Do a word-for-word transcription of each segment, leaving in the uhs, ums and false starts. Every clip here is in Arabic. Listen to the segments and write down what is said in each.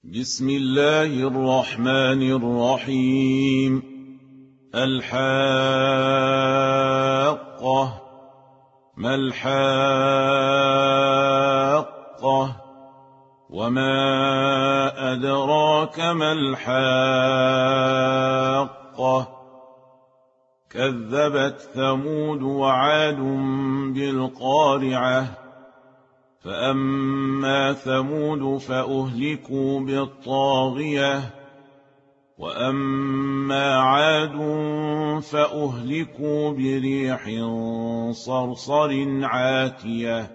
بسم الله الرحمن الرحيم. الحاقة. ما الحاقة؟ وما أدراك ما الحاقة؟ كذبت ثمود وعاد بالقارعة. فأما ثمود فأهلكوا بالطاغية، وأما عاد فأهلكوا بريح صرصر عاتية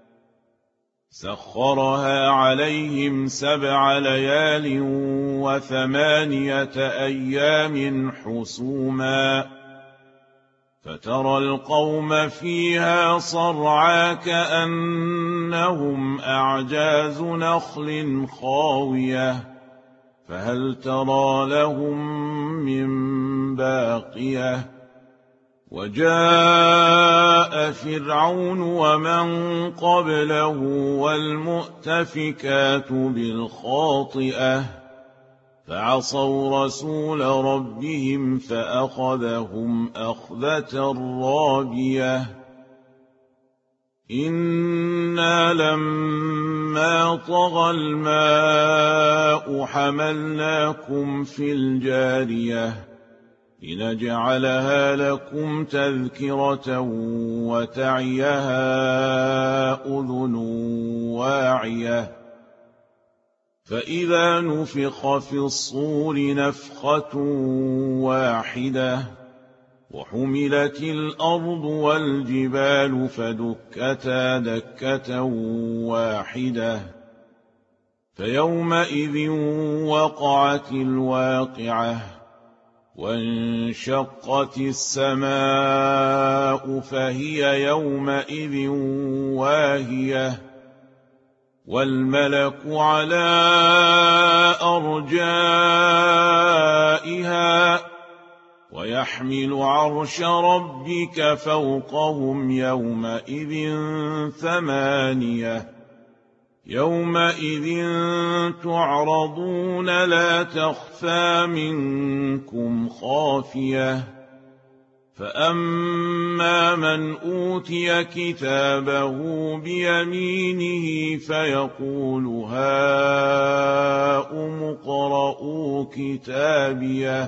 سخرها عليهم سبع ليال وثمانية أيام حسوما، فترى القوم فيها صرعى كأنهم أعجاز نخل خاوية، فهل ترى لهم من باقية؟ وجاء فرعون ومن قبله والمؤتفكات بالخاطئة، فعصوا رسول ربهم فأخذهم أخذة رابية. إنا لما طغى الماء حملناكم في الجارية لنجعلها لكم تذكرة وتعيها أذن واعية. فإذا نفخ في الصور نفخة واحدة وحملت الأرض والجبال فدكتا دكة واحدة، فيومئذ وقعت الواقعة، وانشقت السماء فهي يومئذ واهية، والملك على أرجائها، ويحمل عرش ربك فوقهم يومئذ ثمانية. يومئذ تعرضون لا تخفى منكم خافية. فأما من أوتي كتابه بيمينه فيقول هاؤم اقرءوا كتابيه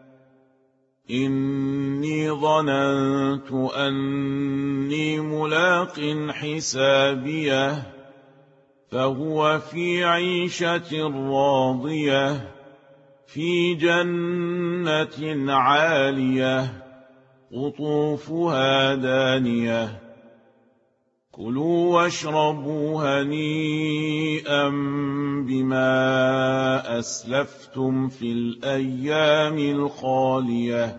إني ظننت أني ملاق حسابيه، فهو في عيشة راضية في جنة عالية قطوفها دانية. كلوا واشربوا هنيئا بما أسلفتم في الأيام الخالية.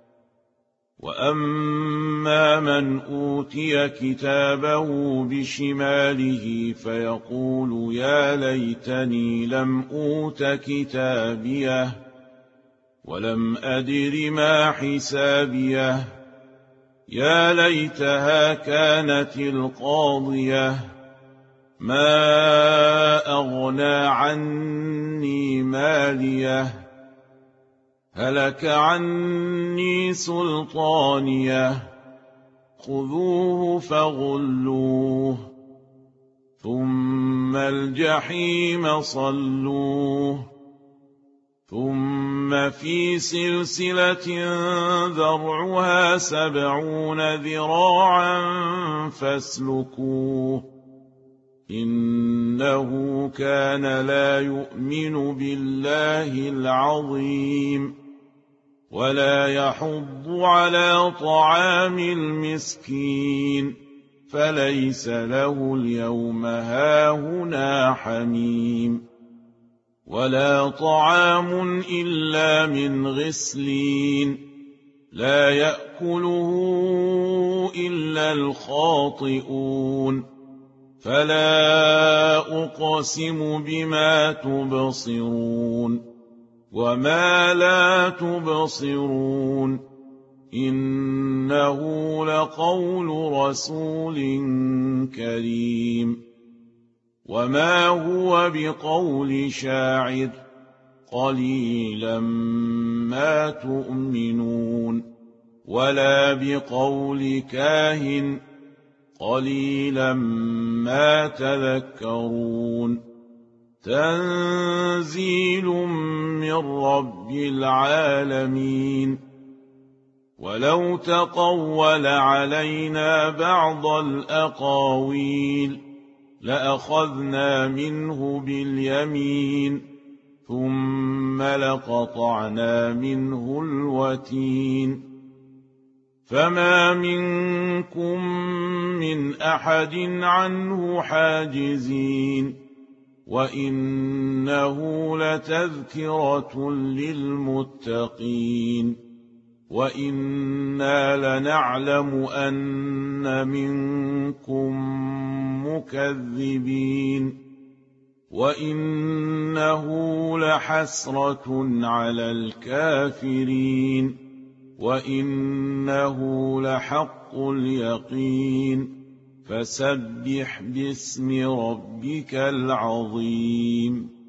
وأما من أوتي كتابه بشماله فيقول يا ليتني لم أوت كتابيه ولم أدر ما حسابيه، يا ليتها كانت القاضية، ما أغنى عني ماليه، هلك عني سلطانيه، خذوه فغلوه ثم الجحيم صلوه، ثم في سلسلة ذرعها سبعون ذراعا فاسلكوه، إنه كان لا يؤمن بالله العظيم ولا يحض على طعام المسكين، فليس له اليوم هاهنا حميم ولا طعام إلا من غسلين لا يأكله إلا الخاطئون. فلا أقسم بما تبصرون وما لا تبصرون، إنه لقول رسول كريم. وما هو بقول شاعر قليلا ما تؤمنون ولا بقول كاهن قليلا ما تذكرون تنزيل من رب العالمين ولو تقول علينا بعض الأقاويل لأخذنا منه باليمين ثم لقطعنا منه الوتين فما منكم من أحد عنه حاجزين وإنه لتذكرة للمتقين وإنا لنعلم أن منكم مكذبين وإنه لحسرة على الكافرين وإنه لحق اليقين فسبح باسم ربك العظيم